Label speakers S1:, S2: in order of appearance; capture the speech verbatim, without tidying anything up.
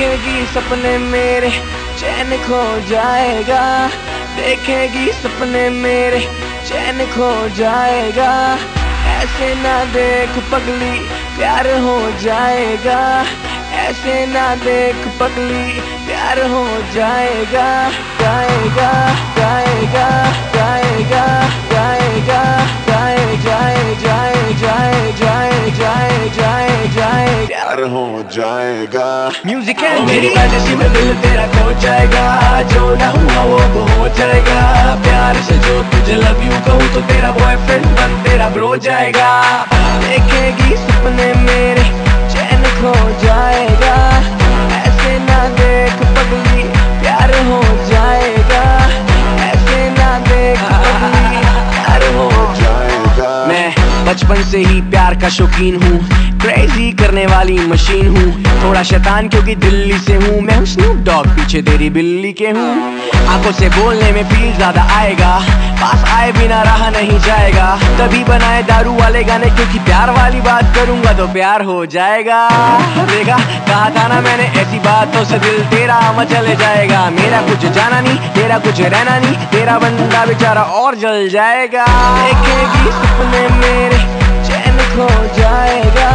S1: देखेगी सपने मेरे चैन खो जाएगा, देखेगी सपने मेरे चैन खो जाएगा। ऐसे ना देख पगली प्यार हो जाएगा, ऐसे ना देख पगली प्यार हो जाएगा। जाएगा जाएगा जाएगा जाएगा जाए जाए जाए जाए जाए जाए जाए जाए प्यार हो जाएगा। म्यूजिक है मेरी वजह में दिल तेरा खो जाएगा, जो ना हुआ वो वो हो जाएगा। प्यार से जो तुझे लव यू कहूँ तो तेरा बॉयफ्रेंड बन तेरा ब्रो जाएगा। देखेगी सपने मेरे चैन खो जाएगा, ऐसे ना देख पगली प्यार हो जाएगा, ऐसे ना देख पगली प्यार हो जाएगा। मैं बचपन से ही प्यार का शौकीन हूँ, क्रेजी करने वाली मशीन हूँ। थोड़ा शैतान क्योंकि दिल्ली से हूँ, मैं हूँ स्नूप डॉग पीछे तेरी बिल्ली के हूँ। आंखों से बोलने में फील ज्यादा आएगा, पास आए बिना रहा नहीं जाएगा। तभी बनाए दारू वाले गाने क्योंकि प्यार वाली बात करूंगा तो प्यार हो जाएगा। देखा कहा था ना मैंने ऐसी बातों से दिल तेरा मचल जाएगा। मेरा कुछ जाना नहीं तेरा कुछ रहना नहीं, तेरा बंदा बेचारा और जल जाएगा। देखेगी सपने मेरे चैन खो जाएगा,